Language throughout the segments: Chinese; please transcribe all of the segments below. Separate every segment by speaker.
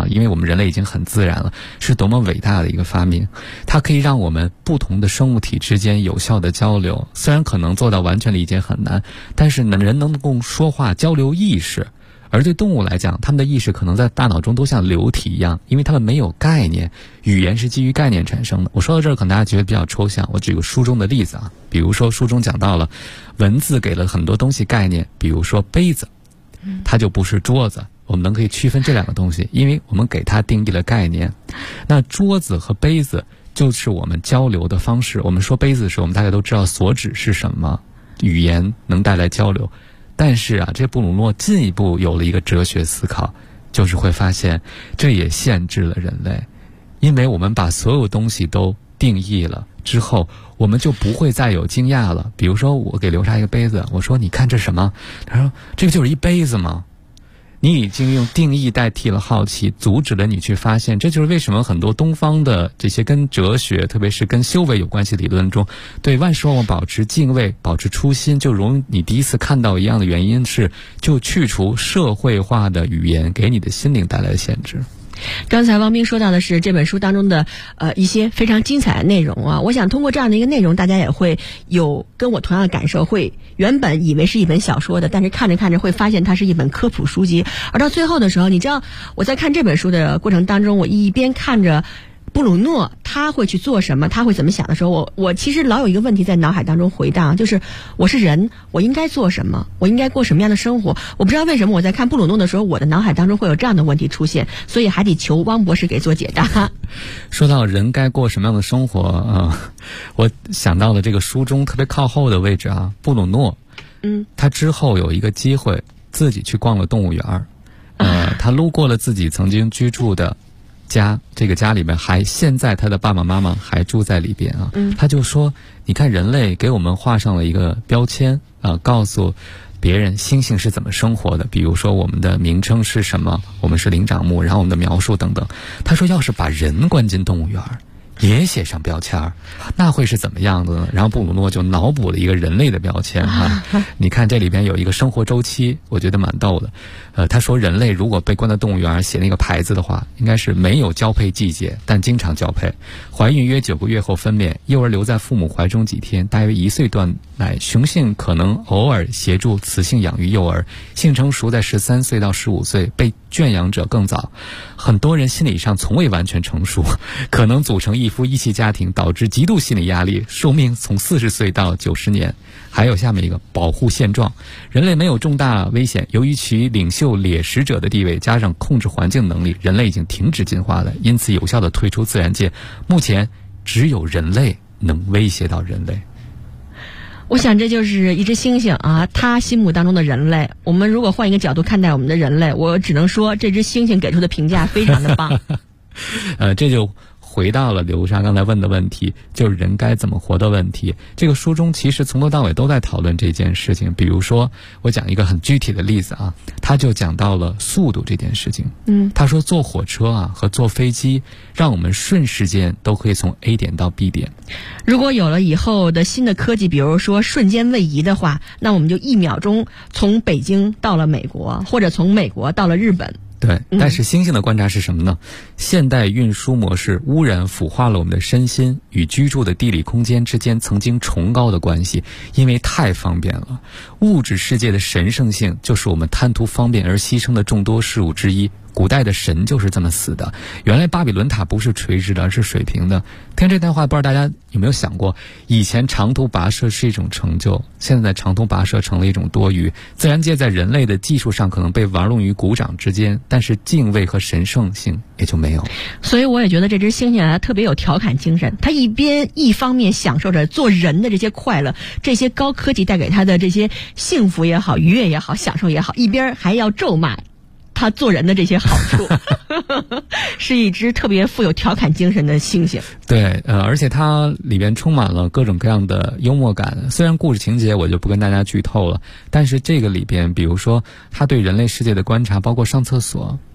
Speaker 1: 因为我们人类已经很自然了，是多么伟大的一个发明。它可以让我们不同的生物体之间有效的交流，虽然可能做到完全理解很难，但是人能够说话交流意识。而对动物来讲，它们的意识可能在大脑中都像流体一样，因为它们没有概念，语言是基于概念产生的。我说到这儿可能大家觉得比较抽象，我举个书中的例子啊，比如说书中讲到了文字给了很多东西概念，比如说杯子，它就不是桌子，我们可以区分这两个东西，因为我们给它定义了概念。那桌子和杯子就是我们交流的方式，我们说杯子的时候，我们大家都知道所指是什么，语言能带来交流。但是啊，这布鲁诺进一步有了一个哲学思考，就是会发现这也限制了人类，因为我们把所有东西都定义了之后，我们就不会再有惊讶了。比如说我给刘莎一个杯子，我说你看这什么？他说这个就是一杯子吗？你已经用定义代替了好奇，阻止了你去发现。这就是为什么很多东方的这些跟哲学，特别是跟修为有关系理论中，对万事万物保持敬畏，保持初心，就如你第一次看到一样的原因是，就去除社会化的语言给你的心灵带来的限制。
Speaker 2: 刚才汪斌说到的是这本书当中的一些非常精彩的内容啊，我想通过这样的一个内容，大家也会有跟我同样的感受，会原本以为是一本小说的，但是看着看着会发现它是一本科普书籍。而到最后的时候，你知道我在看这本书的过程当中，我一边看着布鲁诺他会去做什么，他会怎么想的时候，我其实老有一个问题在脑海当中回荡，就是我是人，我应该做什么，我应该过什么样的生活。我不知道为什么我在看布鲁诺的时候，我的脑海当中会有这样的问题出现，所以还得求汪博士给做解答。
Speaker 1: 说到人该过什么样的生活我想到了这个书中特别靠后的位置啊，布鲁诺他之后有一个机会自己去逛了动物园他路过了自己曾经居住的家，这个家里面现在他的爸爸妈妈还住在里边啊。他就说，你看人类给我们画上了一个标签告诉别人猩猩是怎么生活的，比如说我们的名称是什么，我们是灵长目，然后我们的描述等等。他说要是把人关进动物园也写上标签，那会是怎么样的呢？然后布鲁诺就脑补了一个人类的标签你看这里边有一个生活周期，我觉得蛮逗的。他说人类如果被关在动物园写那个牌子的话，应该是没有交配季节，但经常交配，怀孕约9个月后分娩，幼儿留在父母怀中几天，大约1岁断奶，雄性可能偶尔协助雌性养育幼儿，性成熟在13岁到15岁，被圈养者更早。很多人心理上从未完全成熟，可能组成一夫一妻家庭，导致极度心理压力，寿命从40岁到90年。还有下面一个保护现状，人类没有重大危险，由于其领袖猎食者的地位加上控制环境能力，人类已经停止进化了，因此有效地退出自然界。目前只有人类能威胁到人类。
Speaker 2: 我想这就是一只猩猩啊，他心目当中的人类。我们如果换一个角度看待我们的人类，我只能说这只猩猩给出的评价非常的棒
Speaker 1: 这就回到了刘莎刚才问的问题，就是人该怎么活的问题。这个书中其实从头到尾都在讨论这件事情。比如说我讲一个很具体的例子啊，他就讲到了速度这件事情。他说坐火车和坐飞机让我们瞬时间都可以从 A 点到 B 点。
Speaker 2: 如果有了以后的新的科技，比如说瞬间位移的话，那我们就1秒钟从北京到了美国，或者从美国到了日本。
Speaker 1: 对，但是猩猩的观察是什么呢？现代运输模式污染腐化了我们的身心，与居住的地理空间之间曾经崇高的关系，因为太方便了。物质世界的神圣性就是我们贪图方便而牺牲的众多事物之一。古代的神就是这么死的。原来巴比伦塔不是垂直的，而是水平的。听这段话，不知道大家有没有想过，以前长途跋涉是一种成就，现在长途跋涉成了一种多余。自然界在人类的技术上可能被玩弄于股掌之间，但是敬畏和神圣性也就没有。
Speaker 2: 所以我也觉得这只猩猩特别有调侃精神，他一方面享受着做人的这些快乐，这些高科技带给他的这些幸福也好，愉悦也好，享受也好，一边还要咒骂他做人的这些好处是一只特别富有调侃精神的猩猩。
Speaker 1: 对，而且它里边充满了各种各样的幽默感。虽然故事情节我就不跟大家剧透了，但是这个里边比如说他对人类世界的观察，包括上厕所，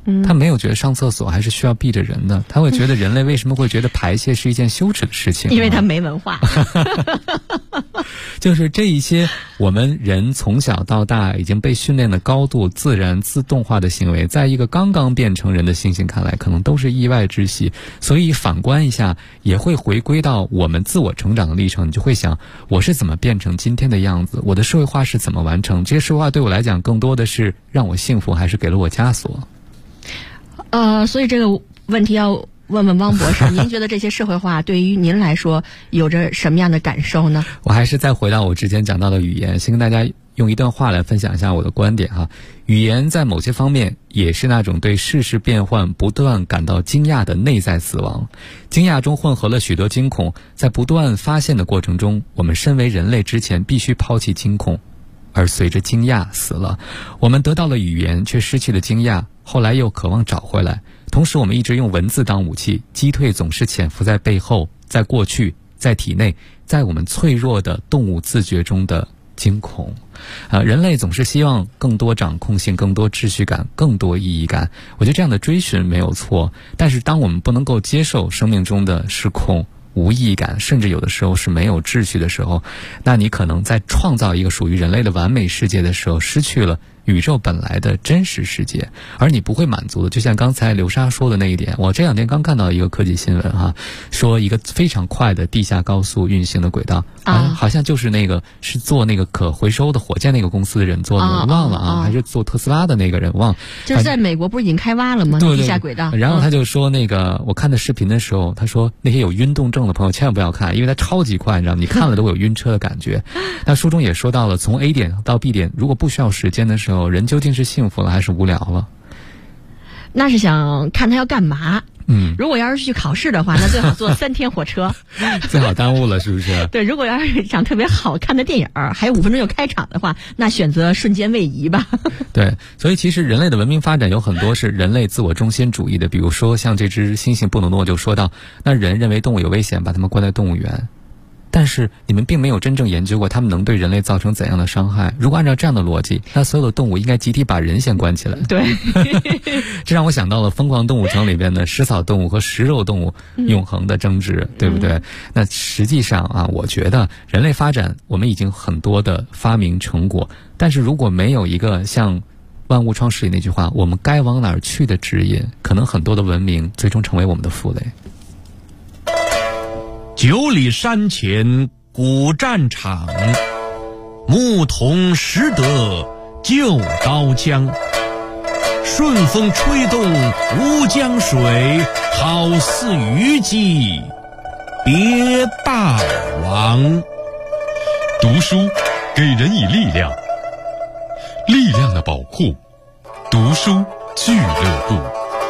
Speaker 1: 他没有觉得上厕所还是需要避着人的，他会觉得人类为什么会觉得排泄是一件羞耻的事情？
Speaker 2: 因为他没文化。
Speaker 1: 就是这一些我们人从小到大已经被训练的高度自然自动化的行为，在一个刚刚变成人的猩猩看来可能都是意外之喜，所以反观一下也会回归到我们自我成长的历程，你就会想我是怎么变成今天的样子，我的社会化是怎么完成，这些社会化对我来讲更多的是让我幸福还是给了我枷锁？
Speaker 2: 所以这个问题要问问汪博士，您觉得这些社会化对于您来说有着什么样的感受呢？
Speaker 1: 我还是再回到我之前讲到的语言，先跟大家用一段话来分享一下我的观点哈。语言在某些方面也是那种对世事变幻不断感到惊讶的内在死亡，惊讶中混合了许多惊恐，在不断发现的过程中，我们身为人类之前必须抛弃惊恐，而随着惊讶死了。我们得到了语言，却失去了惊讶，后来又渴望找回来。同时我们一直用文字当武器，击退总是潜伏在背后，在过去，在体内，在我们脆弱的动物自觉中的惊恐。人类总是希望更多掌控性，更多秩序感，更多意义感。我觉得这样的追寻没有错，但是当我们不能够接受生命中的失控、无意义感，甚至有的时候是没有秩序的时候，那你可能在创造一个属于人类的完美世界的时候，失去了宇宙本来的真实世界，而你不会满足的。就像刚才刘莎说的那一点，我这两天刚看到一个科技新闻哈，说一个非常快的地下高速运行的轨道，好像就是那个是做那个可回收的火箭那个公司的人做的，我忘了啊，还是做特斯拉的那个人忘了。
Speaker 2: 就是在美国不是已经开挖了吗？
Speaker 1: 对，
Speaker 2: 地下轨道。
Speaker 1: 然后他就说那个，我看的视频的时候，他说那些有晕动症的朋友千万不要看，因为它超级快，你知道吗？你看了都会有晕车的感觉。那书中也说到了，从 A 点到 B 点，如果不需要时间的时候，人究竟是幸福了还是无聊了？
Speaker 2: 那是想看他要干嘛。如果要是去考试的话，那最好坐3天火车，
Speaker 1: 最好耽误了，是不是？
Speaker 2: 对，如果要是想特别好看的电影，还有5分钟就开场的话，那选择瞬间位移吧。
Speaker 1: 对，所以其实人类的文明发展有很多是人类自我中心主义的，比如说像这只猩猩布鲁诺就说到，那人认为动物有危险，把它们关在动物园。但是你们并没有真正研究过它们能对人类造成怎样的伤害。如果按照这样的逻辑，那所有的动物应该集体把人先关起来。
Speaker 2: 对，
Speaker 1: 这让我想到了《疯狂动物城》里边的食草动物和食肉动物永恒的争执，对不对？那实际上啊，我觉得人类发展，我们已经很多的发明成果，但是如果没有一个像万物创世里那句话，我们该往哪儿去的指引，可能很多的文明最终成为我们的负累。
Speaker 3: 9里山前古战场，牧童识得旧刀枪。顺风吹动吴江水，好似虞姬别大王。
Speaker 4: 读书给人以力量，力量的宝库，读书俱乐部。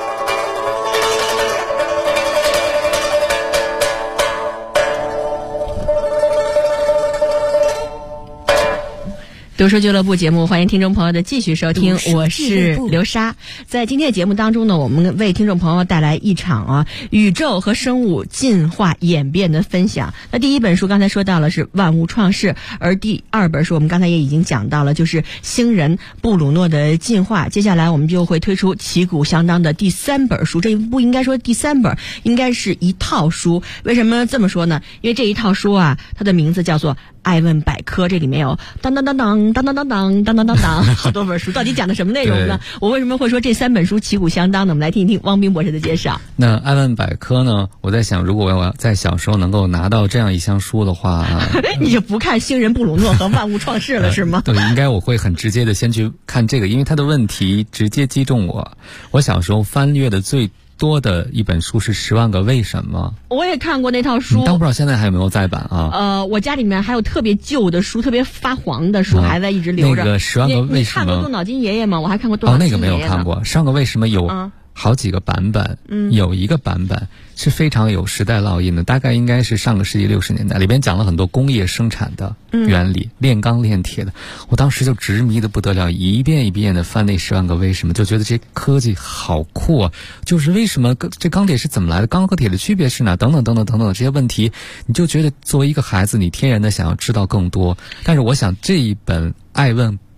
Speaker 2: 读书俱乐部节目，欢迎听众朋友的继续收听，我是刘莎。在今天的节目当中呢，我们为听众朋友带来一场宇宙和生物进化演变的分享。那第一本书刚才说到了是万物创世，而第2本书我们刚才也已经讲到了，就是星人布鲁诺的进化。接下来我们就会推出旗鼓相当的第3本书，这不应该说第3本，应该是一套书。为什么这么说呢？因为这一套书啊，它的名字叫做爱问百科，这里面有当当当当当当当当当当当当好多本书，到底讲的什么内容呢？我为什么会说这3本书旗鼓相当呢？我们来听一听汪斌博士的介绍。
Speaker 1: 那爱问百科呢，我在想，如果我要在小时候能够拿到这样一箱书的话
Speaker 2: 你就不看星人布鲁诺和万物创世了是吗？
Speaker 1: 对，应该我会很直接的先去看这个，因为他的问题直接击中我。我小时候翻阅的最多的一本书是《10万个为什么》，
Speaker 2: 我也看过那套书，
Speaker 1: 但不知道现在还有没有再版啊？
Speaker 2: 我家里面还有特别旧的书，特别发黄的书，还在一直留着。
Speaker 1: 那个10万个为什么？
Speaker 2: 你看过动脑筋爷爷吗？我还看过动脑筋爷爷
Speaker 1: 那个没有看过。10万个为什么有好几个版本，有一个版本是非常有时代烙印的，大概应该是上个世纪60年代，里边讲了很多工业生产的原理，炼钢炼铁的。我当时就执迷的不得了，一遍一遍的翻那10万个为什么，就觉得这科技好酷啊！就是为什么这钢铁是怎么来的，钢和铁的区别是哪，等等等等等等这些问题，你就觉得作为一个孩子，你天然的想要知道更多。但是我想这一本爱问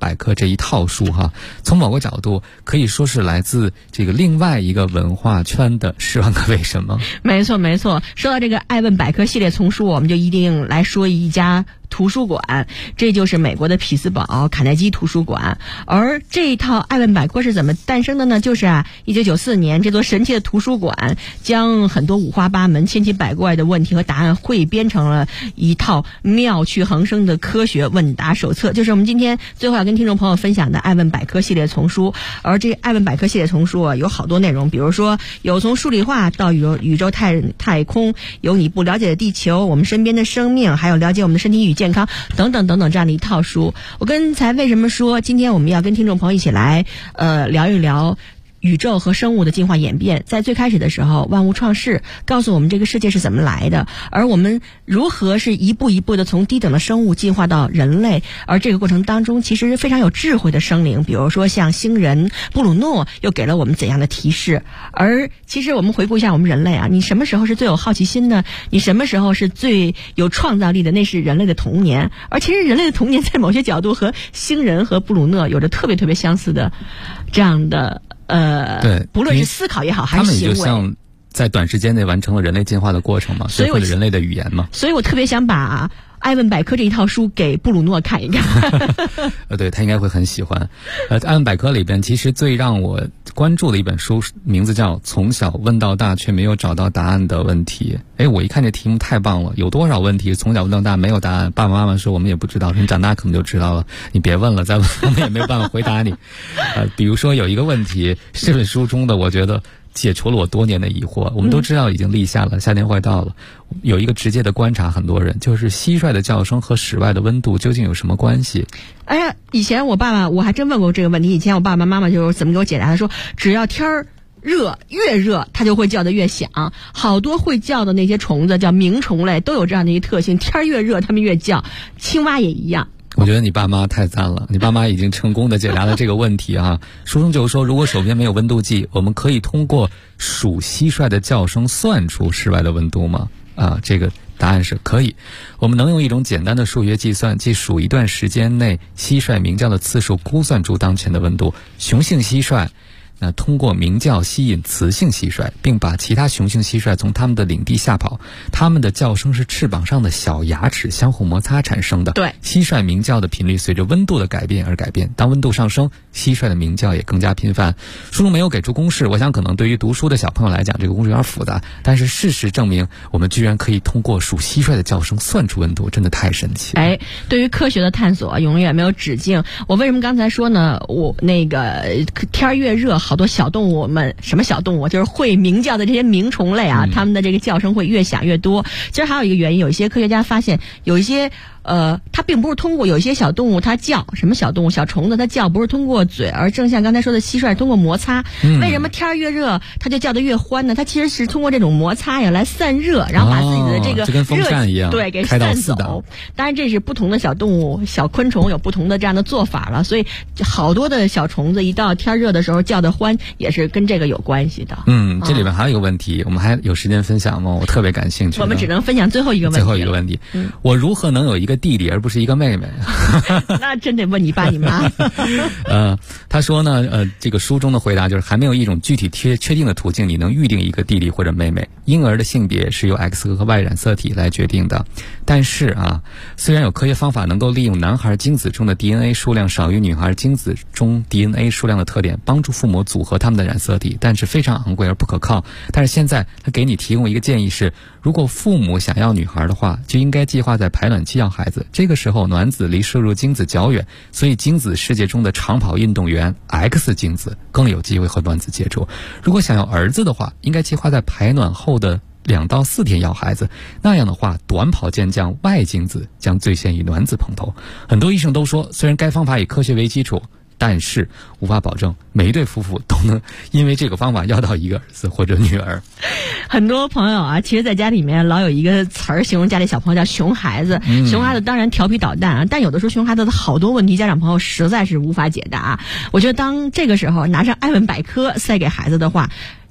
Speaker 1: 百科这一套书哈，从某个角度可以说是来自这个另外一个文化圈的10万个为什么。
Speaker 2: 没错没错，说到这个爱问百科系列丛书，我们就一定来说一家图书馆，这就是美国的匹兹堡卡耐基图书馆。而这一套爱问百科是怎么诞生的呢？就是1994年这座神奇的图书馆将很多五花八门千奇百怪的问题和答案汇编成了一套妙趣横生的科学问答手册，就是我们今天最后要跟听众朋友分享的爱问百科系列丛书。而这爱问百科系列丛书有好多内容，比如说有从数理化到宇宙太空，有你不了解的地球，我们身边的生命，还有了解我们的身体与健康等等等等这样的一套书。我刚才为什么说今天我们要跟听众朋友一起来聊一聊宇宙和生物的进化演变？在最开始的时候，万物创世告诉我们这个世界是怎么来的，而我们如何是一步一步的从低等的生物进化到人类。而这个过程当中其实非常有智慧的生灵，比如说像星人布鲁诺又给了我们怎样的提示。而其实我们回顾一下我们人类你什么时候是最有好奇心呢？你什么时候是最有创造力的？那是人类的童年。而其实人类的童年在某些角度和星人和布鲁诺有着特别特别相似的这样的
Speaker 1: 对，
Speaker 2: 不论是思考也好还是行为，
Speaker 1: 他们也就像在短时间内完成了人类进化的过程嘛，学会了人类的语言嘛。
Speaker 2: 所以我特别想把爱问百科这一套书给布鲁诺看一看。
Speaker 1: 对，他应该会很喜欢。爱问百科里边其实最让我关注的一本书名字叫《从小问到大却没有找到答案的问题》。我一看这题目太棒了，有多少问题从小问到大没有答案，爸爸妈妈说我们也不知道，你长大可能就知道了，你别问了，再问我们也没有办法回答你。比如说有一个问题，这本书中的我觉得解除了我多年的疑惑。我们都知道已经立夏了，夏天快到了，有一个直接的观察，很多人就是蟋蟀的叫声和室外的温度究竟有什么关系？
Speaker 2: 哎呀，以前我还真问过这个问题，以前我爸爸妈妈就怎么给我解答，他说只要天儿热，越热它就会叫得越响。好多会叫的那些虫子叫鸣虫类都有这样的一个特性，天儿越热它们越叫，青蛙也一样。
Speaker 1: 我觉得你爸妈太赞了，你爸妈已经成功的解答了这个问题啊。书中就说，如果手边没有温度计，我们可以通过数蟋蟀的叫声算出室外的温度吗？这个答案是可以。我们能用一种简单的数学计算，即数一段时间内蟋蟀鸣叫的次数，估算出当前的温度。雄性蟋蟀通过鸣叫吸引雌性蟋蟀，并把其他雄性蟋蟀从它们的领地吓跑。它们的叫声是翅膀上的小牙齿相互摩擦产生的。
Speaker 2: 对，
Speaker 1: 蟋蟀鸣叫的频率随着温度的改变而改变，当温度上升，蟋蟀的鸣叫也更加频繁。书中没有给出公式，我想可能对于读书的小朋友来讲这个公式有点复杂，但是事实证明我们居然可以通过数蟋蟀的叫声算出温度，真的太神奇了。
Speaker 2: 对于科学的探索永远没有止境。我为什么刚才说呢？我那个天儿越热，好多小动物们，什么小动物，就是会鸣叫的这些鸣虫类它们的这个叫声会越响越多。其实还有一个原因，有一些科学家发现有一些它并不是通过有一些小动物它叫，什么小动物小虫子它叫不是通过嘴，而正像刚才说的蟋蟀通过摩擦。为什么天儿越热它就叫得越欢呢？它其实是通过这种摩擦来散热，然后把自己的这个
Speaker 1: 就跟风扇一样
Speaker 2: 对给散走。当然这是不同的小动物小昆虫有不同的这样的做法了，所以好多的小虫子一到天热的时候叫得欢，也是跟这个有关系的。
Speaker 1: 这里面还有一个问题，我们还有时间分享吗？我特别感兴趣。
Speaker 2: 我们只能分享最后一个问题。
Speaker 1: 我如何能有一个弟弟而不是一个妹妹？
Speaker 2: 那真得问你爸你妈。
Speaker 1: 他说呢，这个书中的回答就是还没有一种具体确定的途径，你能预定一个弟弟或者妹妹。婴儿的性别是由 X 和 Y 染色体来决定的，但是虽然有科学方法能够利用男孩精子中的 DNA 数量少于女孩精子中 DNA 数量的特点，帮助父母组合他们的染色体，但是非常昂贵而不可靠。但是现在他给你提供一个建议是，如果父母想要女孩的话，就应该计划在排卵期要孩子。这个时候卵子离摄入精子较远，所以精子世界中的长跑运动员 X 精子更有机会和卵子接触。如果想要儿子的话，应该计划在排卵后的2到4天要孩子，那样的话短跑健将 Y 精子将最先与卵子碰头。很多医生都说，虽然该方法以科学为基础，但是无法保证每一对夫妇都能因为这个方法要到一个儿子或者女儿。
Speaker 2: 很多朋友其实在家里面老有一个词儿形容家里小朋友叫熊孩子。熊孩子当然调皮捣蛋但有的时候熊孩子的好多问题家长朋友实在是无法解答。我觉得当这个时候拿上爱问百科塞给孩子的话，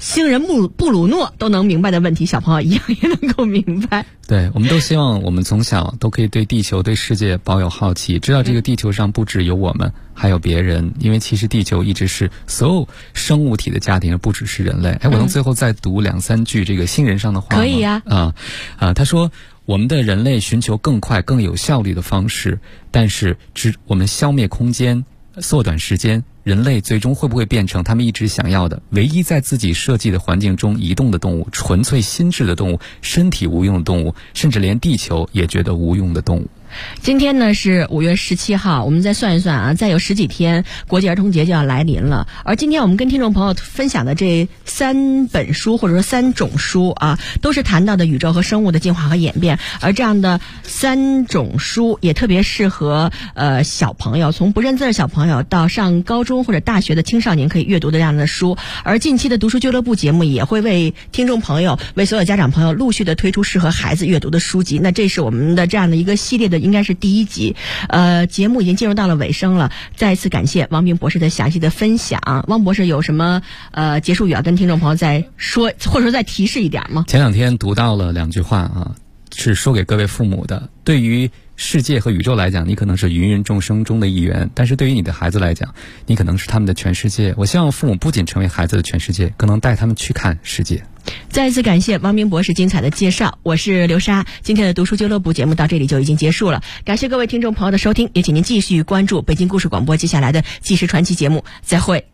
Speaker 2: 星人布鲁诺都能明白的问题，小朋友一样也能够明白。
Speaker 1: 对，我们都希望我们从小都可以对地球、对世界保有好奇，知道这个地球上不只有我们，还有别人。因为其实地球一直是所有生物体的家庭，而不只是人类。我能最后再读2-3句这个星人上的话吗？
Speaker 2: 可以呀。
Speaker 1: 他说，我们的人类寻求更快、更有效率的方式，但是我们消灭空间、缩短时间，人类最终会不会变成他们一直想要的唯一在自己设计的环境中移动的动物，纯粹心智的动物，身体无用的动物，甚至连地球也觉得无用的动物？
Speaker 2: 今天呢是5月17号，我们再算一算啊，再有10几天国际儿童节就要来临了。而今天我们跟听众朋友分享的这3本书或者说3种书啊，都是谈到的宇宙和生物的进化和演变。而这样的3种书也特别适合小朋友，从不认字的小朋友到上高中或者大学的青少年可以阅读的这样的书。而近期的读书俱乐部节目也会为听众朋友、为所有家长朋友陆续的推出适合孩子阅读的书籍。那这是我们的这样的一个系列的应该是第1集，节目已经进入到了尾声了。再一次感谢汪冰博士的详细的分享。汪博士有什么结束语要跟听众朋友再说，或者说再提示一点吗？
Speaker 1: 前2天读到了2句话啊，是说给各位父母的。对于世界和宇宙来讲，你可能是芸芸众生中的一员，但是对于你的孩子来讲，你可能是他们的全世界。我希望父母不仅成为孩子的全世界，更能带他们去看世界。
Speaker 2: 再一次感谢汪冰博士精彩的介绍，我是刘莎。今天的读书俱乐部节目到这里就已经结束了，感谢各位听众朋友的收听，也请您继续关注北京故事广播接下来的纪实传奇节目，再会。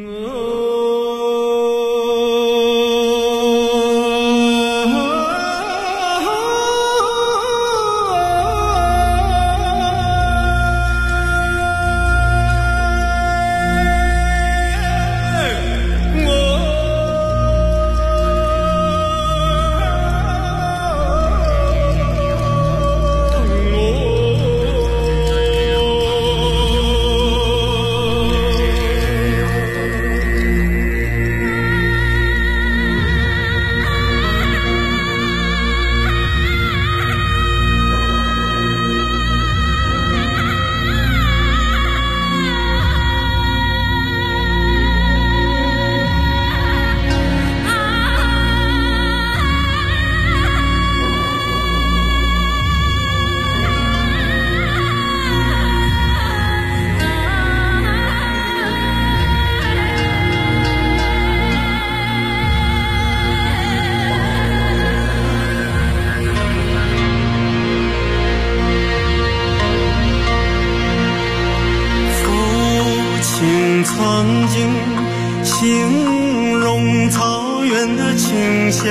Speaker 5: 曾经形容草原的清香，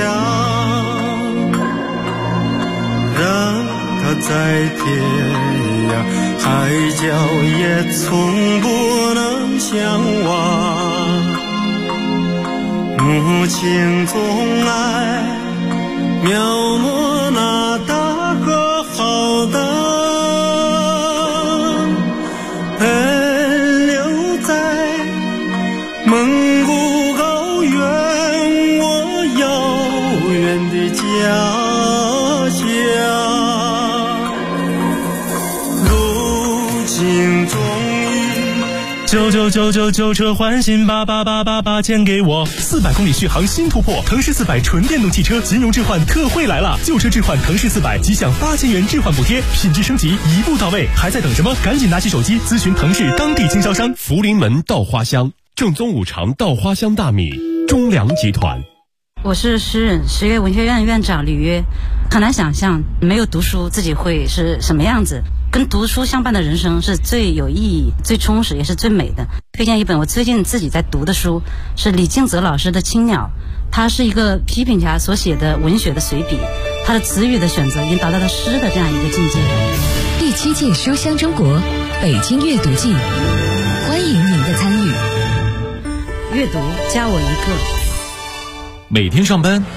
Speaker 5: 让它在天涯海角也从不能相忘。母亲总爱描摹那大河浩荡，蒙古高原，我遥远的家乡。如今终于
Speaker 6: 999车换新88888钱给我，400公里续航新突破，腾势400纯电动汽车金融置换特惠来了，旧车置换腾势400即享8000元置换补贴，品质升级一步到位，还在等什么？赶紧拿起手机咨询腾势当地经销商。
Speaker 3: 福临门稻花香，正宗5常稻花香大米，中粮集团。
Speaker 7: 我是诗人，实业文学院院长李约。很难想象没有读书自己会是什么样子，跟读书相伴的人生是最有意义、最充实也是最美的。推荐一本我最近自己在读的书，是李敬泽老师的《青鸟》，他是一个批评家所写的文学的随笔，他的词语的选择已经达到了诗的这样一个境界。
Speaker 8: 第7届书香中国北京阅读季，欢迎您的参与。
Speaker 7: 阅读加我一个。
Speaker 3: 每天上班